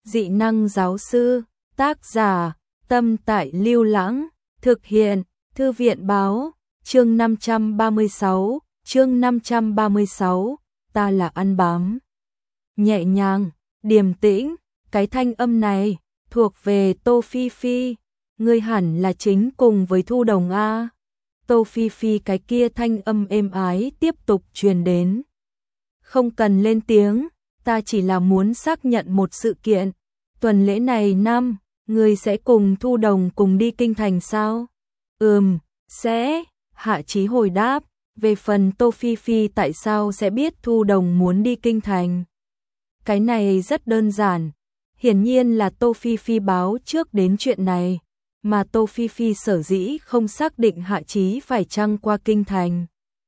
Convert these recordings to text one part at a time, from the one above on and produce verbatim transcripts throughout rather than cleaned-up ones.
dị năng giáo sư, tác giả, Tâm Tại Lưu Lãng, thực hiện, Thư viện báo, chương năm trăm ba mươi sáu, chương năm trăm ba mươi sáu, ta là ăn bám. Nhẹ nhàng, điềm tĩnh, cái thanh âm này, thuộc về Tô Phi Phi, ngươi hẳn là chính cùng với Thu Đồng A. Tô Phi Phi cái kia thanh âm êm ái tiếp tục truyền đến. Không cần lên tiếng, ta chỉ là muốn xác nhận một sự kiện. Tuần lễ này năm, ngươi sẽ cùng Thu Đồng cùng đi kinh thành sao? Ừm, sẽ, Hạ Chí hồi đáp. Về phần Tô Phi Phi tại sao sẽ biết Thu Đồng muốn đi kinh thành? Cái này rất đơn giản. Hiển nhiên là Tô Phi Phi báo trước đến chuyện này, mà Tô Phi Phi sở dĩ không xác định Hạ Chí phải chăng qua kinh thành.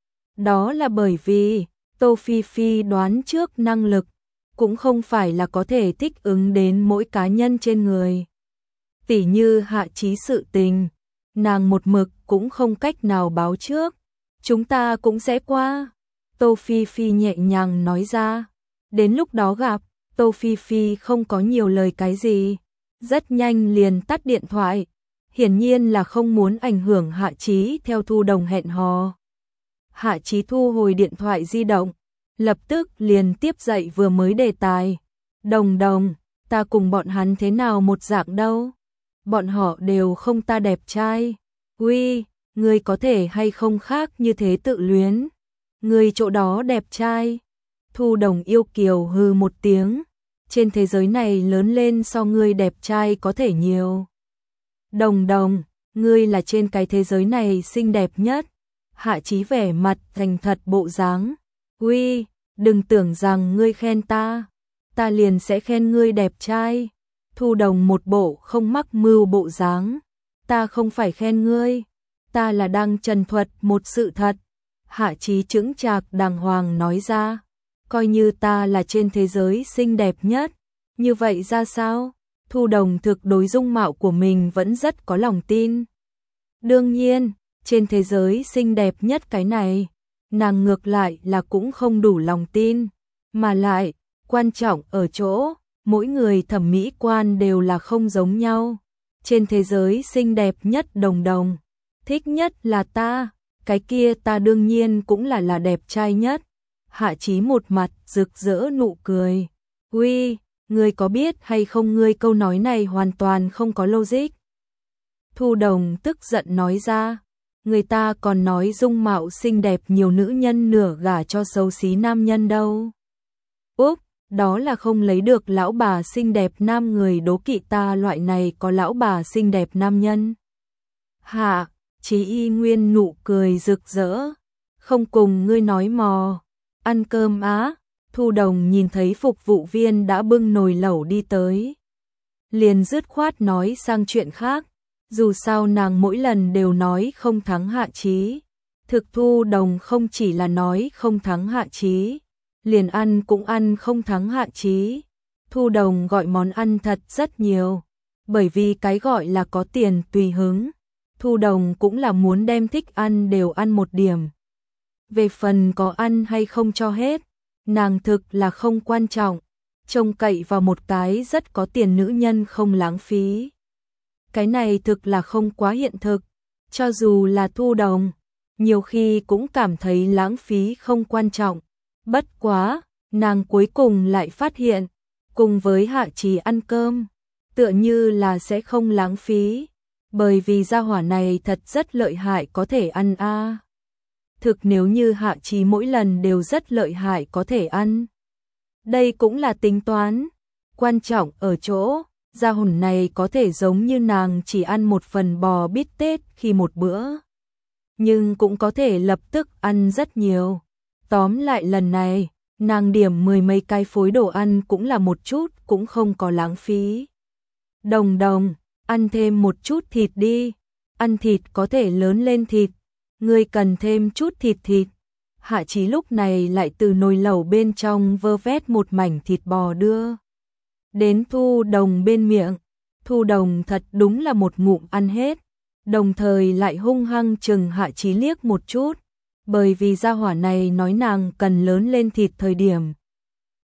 Đó là bởi vì Tô Phi Phi đoán trước năng lực, cũng không phải là có thể thích ứng đến mỗi cá nhân trên người. Tỉ như Hạ Chí sự tình, nàng một mực cũng không cách nào báo trước. Chúng ta cũng sẽ qua. Tô Phi Phi nhẹ nhàng nói ra. Đến lúc đó gặp, Tô Phi Phi không có nhiều lời cái gì. Rất nhanh liền tắt điện thoại. Hiển nhiên là không muốn ảnh hưởng Hạ Chí theo Thu Đồng hẹn hò. Hạ Chí thu hồi điện thoại di động. Lập tức liền tiếp dậy vừa mới đề tài. Đồng Đồng, ta cùng bọn hắn thế nào một dạng đâu. Bọn họ đều không ta đẹp trai. Uy, ngươi có thể hay không khác như thế tự luyến. Ngươi chỗ đó đẹp trai. Thu Đồng yêu kiều hừ một tiếng. Trên thế giới này lớn lên so ngươi đẹp trai có thể nhiều. Đồng Đồng, ngươi là trên cái thế giới này xinh đẹp nhất. Hạ Chí vẻ mặt thành thật bộ dáng. Uy, đừng tưởng rằng ngươi khen ta, ta liền sẽ khen ngươi đẹp trai. Thu Đồng một bộ không mắc mưu bộ dáng. Ta không phải khen ngươi, ta là đang trần thuật một sự thật. Hạ Chí chững chạc đàng hoàng nói ra. Coi như ta là trên thế giới xinh đẹp nhất, như vậy ra sao? Thu Đồng thực đối dung mạo của mình vẫn rất có lòng tin. Đương nhiên, trên thế giới xinh đẹp nhất cái này, nàng ngược lại là cũng không đủ lòng tin. Mà lại, quan trọng ở chỗ, mỗi người thẩm mỹ quan đều là không giống nhau. Trên thế giới xinh đẹp nhất Đồng Đồng, thích nhất là ta, cái kia ta đương nhiên cũng là là đẹp trai nhất. Hạ Chí một mặt rực rỡ nụ cười. Uy, ngươi có biết hay không ngươi câu nói này hoàn toàn không có logic. Thu Đồng tức giận nói ra. Người ta còn nói dung mạo xinh đẹp nhiều nữ nhân nửa gả cho xấu xí nam nhân đâu. Úp, đó là không lấy được lão bà xinh đẹp nam người đố kỵ ta loại này có lão bà xinh đẹp nam nhân. Hạ Chí y nguyên nụ cười rực rỡ. Không cùng ngươi nói mò. Ăn cơm á. Thu Đồng nhìn thấy phục vụ viên đã bưng nồi lẩu đi tới, liền dứt khoát nói sang chuyện khác. Dù sao nàng mỗi lần đều nói không thắng Hạ Chí. Thực Thu Đồng không chỉ là nói không thắng Hạ Chí, liền ăn cũng ăn không thắng Hạ Chí. Thu Đồng gọi món ăn thật rất nhiều, bởi vì cái gọi là có tiền tùy hứng. Thu Đồng cũng là muốn đem thích ăn đều ăn một điểm. Về phần có ăn hay không cho hết, nàng thực là không quan trọng. Trông cậy vào một cái rất có tiền nữ nhân không lãng phí. Cái này thực là không quá hiện thực. Cho dù là Thu Đồng, nhiều khi cũng cảm thấy lãng phí không quan trọng. Bất quá, nàng cuối cùng lại phát hiện, cùng với Hạ Chí ăn cơm, tựa như là sẽ không lãng phí. Bởi vì gia hỏa này thật rất lợi hại có thể ăn a. À. Thực nếu như Hạ Chí mỗi lần đều rất lợi hại có thể ăn. Đây cũng là tính toán. Quan trọng ở chỗ, gia hỏa này có thể giống như nàng chỉ ăn một phần bò bít tết khi một bữa. Nhưng cũng có thể lập tức ăn rất nhiều. Tóm lại lần này, nàng điểm mười mấy cái phối đồ ăn cũng là một chút cũng không có lãng phí. Đồng Đồng, ăn thêm một chút thịt đi. Ăn thịt có thể lớn lên thịt. Ngươi cần thêm chút thịt thịt. Hạ Chí lúc này lại từ nồi lẩu bên trong vơ vét một mảnh thịt bò đưa đến Thu Đồng bên miệng. Thu Đồng thật đúng là một ngụm ăn hết, đồng thời lại hung hăng chừng Hạ Chí liếc một chút, bởi vì gia hỏa này nói nàng cần lớn lên thịt thời điểm.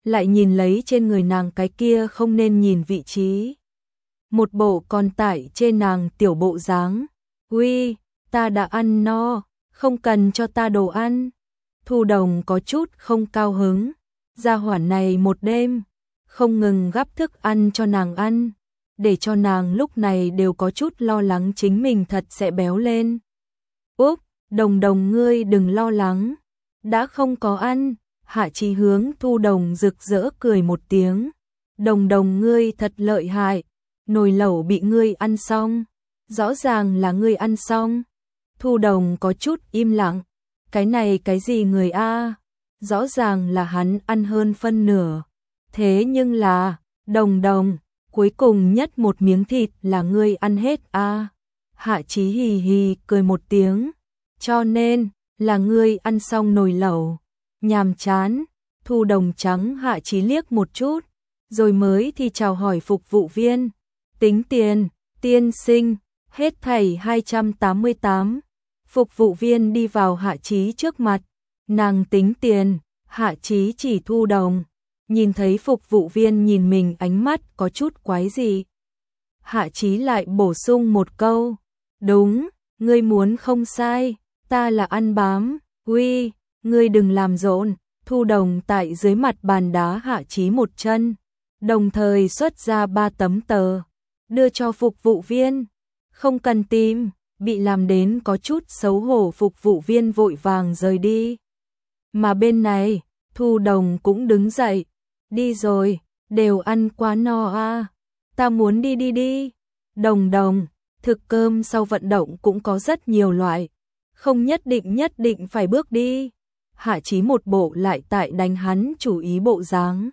lại nhìn lấy trên người nàng cái kia không nên nhìn vị trí. Một bộ còn tải trên nàng tiểu bộ dáng. Uy, ta đã ăn no, không cần cho ta đồ ăn. Thu Đồng có chút không cao hứng. Gia hỏa này một đêm, không ngừng gắp thức ăn cho nàng ăn, để cho nàng lúc này đều có chút lo lắng chính mình thật sẽ béo lên. Úp, Đồng Đồng ngươi đừng lo lắng, đã không có ăn. Hạ Chí hướng Thu Đồng rực rỡ cười một tiếng. Đồng Đồng ngươi thật lợi hại, nồi lẩu bị ngươi ăn xong, rõ ràng là ngươi ăn xong. Thu Đồng có chút im lặng, cái này cái gì người a? Rõ ràng là hắn ăn hơn phân nửa. Thế nhưng là, Đồng Đồng, cuối cùng nhất một miếng thịt là ngươi ăn hết a. Hạ Chí hì hì cười một tiếng, cho nên là ngươi ăn xong nồi lẩu. Nhàm chán. Thu Đồng trắng Hạ Chí liếc một chút, rồi mới thì chào hỏi phục vụ viên. Tính tiền, tiên sinh, hết thảy hai trăm tám mươi tám. Phục vụ viên đi vào Hạ Chí trước mặt, nàng tính tiền. Hạ Chí chỉ Thu Đồng, nhìn thấy phục vụ viên nhìn mình ánh mắt có chút quái gì. Hạ Chí lại bổ sung một câu, đúng, ngươi muốn không sai, ta là ăn bám. Uy, ngươi đừng làm rộn. Thu Đồng tại dưới mặt bàn đá Hạ Chí một chân, đồng thời xuất ra ba tấm tờ, đưa cho phục vụ viên. Không cần tìm. Bị làm đến có chút xấu hổ phục vụ viên vội vàng rời đi. Mà bên này, Thu Đồng cũng đứng dậy, đi rồi, đều ăn quá no a, ta muốn đi đi đi. Đồng Đồng, thực cơm sau vận động cũng có rất nhiều loại, không nhất định nhất định phải bước đi. Hạ Chí một bộ lại tại đánh hắn chủ ý bộ dáng.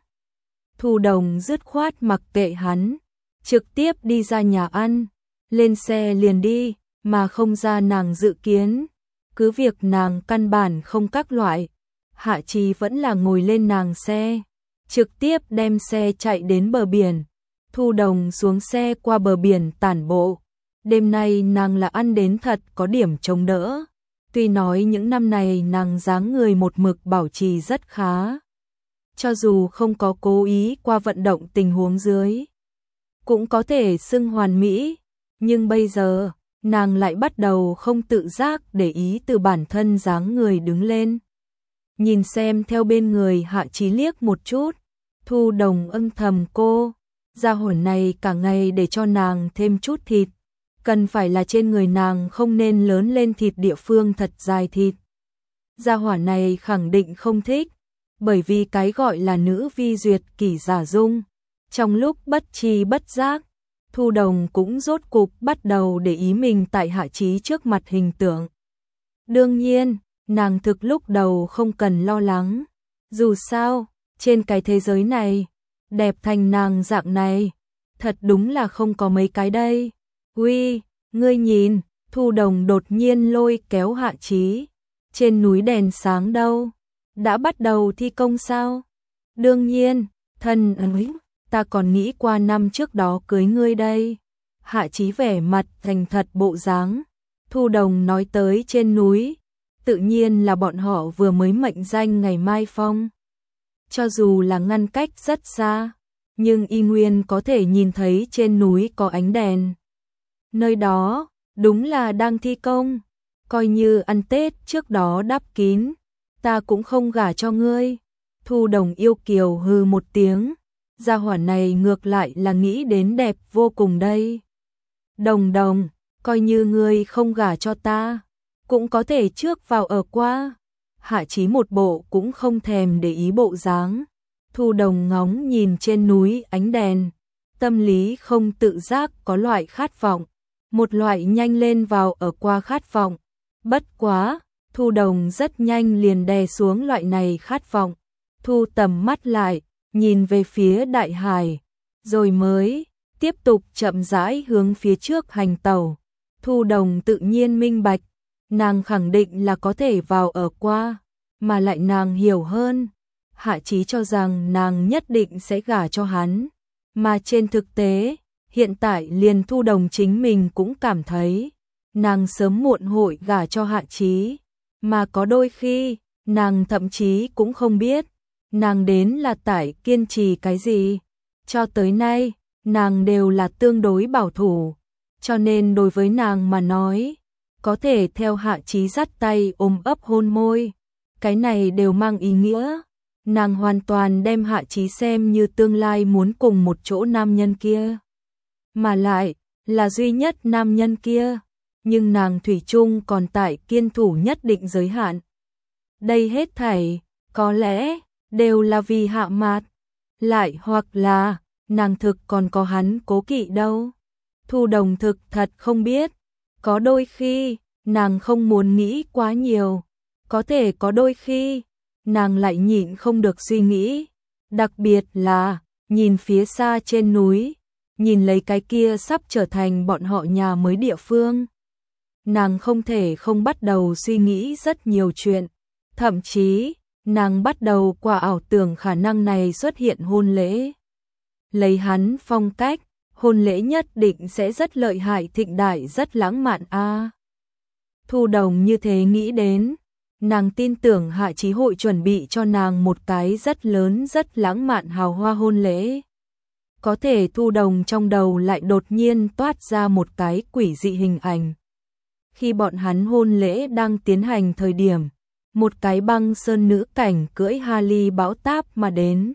Thu Đồng dứt khoát mặc kệ hắn, trực tiếp đi ra nhà ăn, lên xe liền đi, mà không ra nàng dự kiến. Cứ việc nàng căn bản không các loại, Hạ Chí vẫn là ngồi lên nàng xe, trực tiếp đem xe chạy đến bờ biển. Thu Đồng xuống xe qua bờ biển tản bộ. Đêm nay nàng là ăn đến thật có điểm chống đỡ. Tuy nói những năm này nàng dáng người một mực bảo trì rất khá, cho dù không có cố ý qua vận động tình huống dưới, cũng có thể xưng hoàn mỹ, nhưng bây giờ, nàng lại bắt đầu không tự giác để ý từ bản thân dáng người đứng lên. Nhìn xem theo bên người Hạ Chí liếc một chút, Thu Đồng âm thầm cô, gia hỏa này cả ngày để cho nàng thêm chút thịt. Cần phải là trên người nàng không nên lớn lên thịt địa phương thật dài thịt. Gia hỏa này khẳng định không thích, bởi vì cái gọi là nữ vi duyệt kỷ giả dung. Trong lúc bất tri bất giác, Thu Đồng cũng rốt cục bắt đầu để ý mình tại Hạ Chí trước mặt hình tượng. Đương nhiên, nàng thực lúc đầu không cần lo lắng. Dù sao, trên cái thế giới này, đẹp thành nàng dạng này, thật đúng là không có mấy cái đây. Uy, ngươi nhìn, Thu Đồng đột nhiên lôi kéo Hạ Chí. Trên núi đèn sáng đâu? Đã bắt đầu thi công sao? Đương nhiên, thân ơi, ta còn nghĩ qua năm trước đó cưới ngươi đây. Hạ Chí vẻ mặt thành thật bộ dáng. Thu Đồng nói tới trên núi, tự nhiên là bọn họ vừa mới mệnh danh ngày mai phong. Cho dù là ngăn cách rất xa, nhưng y nguyên có thể nhìn thấy trên núi có ánh đèn. Nơi đó, đúng là đang thi công, coi như ăn Tết trước đó đắp kín, ta cũng không gả cho ngươi. Thu Đồng yêu kiều hừ một tiếng, gia hỏa này ngược lại là nghĩ đến đẹp vô cùng đây. Đồng Đồng, coi như ngươi không gả cho ta, cũng có thể trước vào ở qua. Hạ Chí một bộ cũng không thèm để ý bộ dáng. Thu Đồng ngóng nhìn trên núi ánh đèn, tâm lý không tự giác có loại khát vọng, một loại nhanh lên vào ở qua khát vọng. Bất quá, Thu Đồng rất nhanh liền đè xuống loại này khát vọng, thu tầm mắt lại, nhìn về phía đại hải, rồi mới tiếp tục chậm rãi hướng phía trước hành tàu. Thu Đồng tự nhiên minh bạch, nàng khẳng định là có thể vào ở qua, mà lại nàng hiểu hơn. Hạ Chí cho rằng nàng nhất định sẽ gả cho hắn, mà trên thực tế, hiện tại liền Thu Đồng chính mình cũng cảm thấy, nàng sớm muộn hội gả cho Hạ Chí, mà có đôi khi, nàng thậm chí cũng không biết, nàng đến là tại kiên trì cái gì? Cho tới nay, nàng đều là tương đối bảo thủ, cho nên đối với nàng mà nói, có thể theo Hạ Chí dắt tay ôm ấp hôn môi, cái này đều mang ý nghĩa. Nàng hoàn toàn đem Hạ Chí xem như tương lai muốn cùng một chỗ nam nhân kia. Mà lại, là duy nhất nam nhân kia, nhưng nàng thủy chung còn tại kiên thủ nhất định giới hạn. Đây hết thảy, có lẽ, đều là vì Hạ Mạt, lại hoặc là, nàng thực còn có hắn cố kỵ đâu. Thu Đồng thực thật không biết, có đôi khi, nàng không muốn nghĩ quá nhiều, có thể có đôi khi, nàng lại nhịn không được suy nghĩ, đặc biệt là, nhìn phía xa trên núi, nhìn lấy cái kia sắp trở thành bọn họ nhà mới địa phương. Nàng không thể không bắt đầu suy nghĩ rất nhiều chuyện, thậm chí, nàng bắt đầu qua ảo tưởng khả năng này xuất hiện hôn lễ. Lấy hắn phong cách, hôn lễ nhất định sẽ rất lợi hại thịnh đại rất lãng mạn a. À, Thu Đồng như thế nghĩ đến, nàng tin tưởng Hạ Chí hội chuẩn bị cho nàng một cái rất lớn rất lãng mạn hào hoa hôn lễ. Có thể Thu Đồng trong đầu lại đột nhiên toát ra một cái quỷ dị hình ảnh. Khi bọn hắn hôn lễ đang tiến hành thời điểm, một cái băng sơn nữ cảnh cưỡi Harley bão táp mà đến.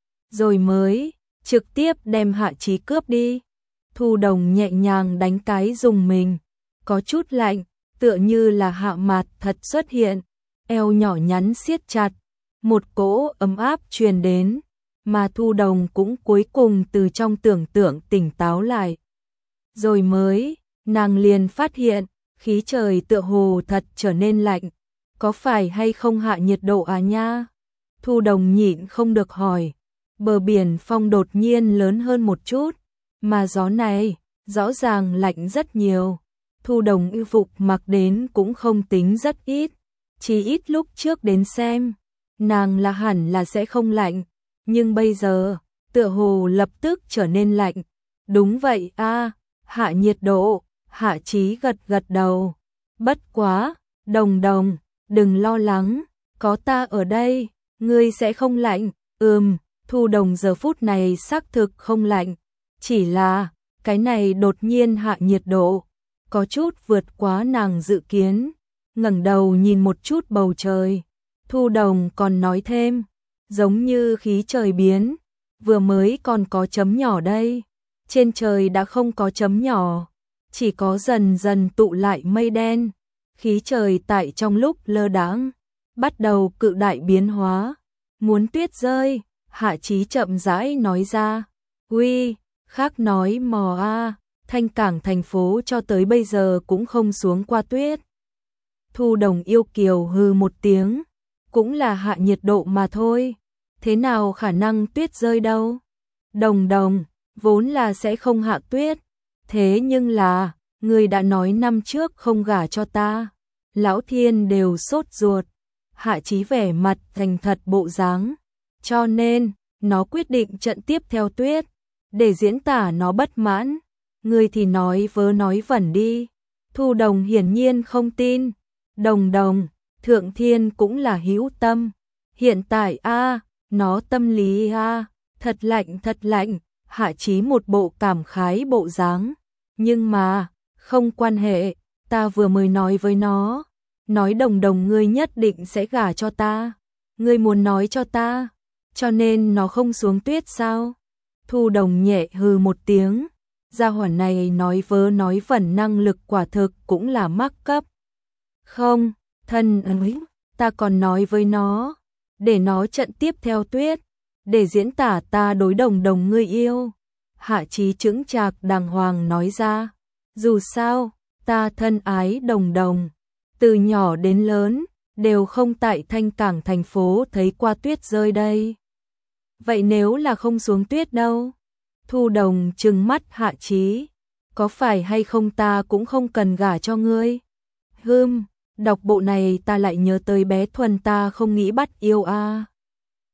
Rồi mới, trực tiếp đem Hạ Chí cướp đi. Thu Đồng nhẹ nhàng đánh cái dùng mình, có chút lạnh, tựa như là Hạ Mạt thật xuất hiện, eo nhỏ nhắn siết chặt, một cỗ ấm áp truyền đến, mà Thu Đồng cũng cuối cùng từ trong tưởng tượng tỉnh táo lại. Rồi mới, nàng liền phát hiện, khí trời tựa hồ thật trở nên lạnh, có phải hay không hạ nhiệt độ à nha? Thu Đồng nhịn không được hỏi, bờ biển phong đột nhiên lớn hơn một chút, mà gió này, rõ ràng lạnh rất nhiều. Thu Đồng y phục mặc đến cũng không tính rất ít, chỉ ít lúc trước đến xem, nàng là hẳn là sẽ không lạnh, nhưng bây giờ, tựa hồ lập tức trở nên lạnh. Đúng vậy a, hạ nhiệt độ, Hạ Chí gật gật đầu. Bất quá, Đồng Đồng, đừng lo lắng, có ta ở đây, ngươi sẽ không lạnh. Ừm, Thu Đồng giờ phút này xác thực không lạnh, chỉ là, cái này đột nhiên hạ nhiệt độ, có chút vượt quá nàng dự kiến. Ngẩng đầu nhìn một chút bầu trời, Thu Đồng còn nói thêm, giống như khí trời biến, vừa mới còn có chấm nhỏ đây, trên trời đã không có chấm nhỏ, chỉ có dần dần tụ lại mây đen, khí trời tại trong lúc lơ đãng bắt đầu cự đại biến hóa, muốn tuyết rơi. Hạ Chí chậm rãi nói ra, uy, khác nói mò a, Thanh Cảng thành phố cho tới bây giờ cũng không xuống qua tuyết. Thu Đồng yêu kiều hừ một tiếng, cũng là hạ nhiệt độ mà thôi, thế nào khả năng tuyết rơi đâu. Đồng Đồng, vốn là sẽ không hạ tuyết, thế nhưng là, người đã nói năm trước không gả cho ta, Lão Thiên đều sốt ruột. Hạ Chí vẻ mặt thành thật bộ dáng, cho nên, nó quyết định trận tiếp theo tuyết, để diễn tả nó bất mãn. Người thì nói vớ nói vẩn đi. Thu Đồng hiển nhiên không tin. Đồng Đồng, Thượng Thiên cũng là hữu tâm. Hiện tại a, nó tâm lý a, thật lạnh thật lạnh. Hạ Chí một bộ cảm khái bộ dáng. Nhưng mà, không quan hệ, ta vừa mới nói với nó, nói Đồng Đồng ngươi nhất định sẽ gả cho ta. Ngươi muốn nói cho ta, cho nên nó không xuống tuyết sao? Thu Đồng nhẹ hừ một tiếng, gia hỏa này nói vớ nói vẩn năng lực quả thực cũng là mắc cấp. Không, thân ấy, ta còn nói với nó, để nó trận tiếp theo tuyết, để diễn tả ta đối Đồng Đồng ngươi yêu. Hạ Chí chững chạc đàng hoàng nói ra, dù sao, ta thân ái Đồng Đồng, từ nhỏ đến lớn, đều không tại Thanh Cảng thành phố thấy qua tuyết rơi đây. Vậy nếu là không xuống tuyết đâu? Thu Đồng trừng mắt Hạ Chí, có phải hay không ta cũng không cần gả cho ngươi. Hừm, đọc bộ này ta lại nhớ tới bé Thuần ta không nghĩ bắt yêu a. À.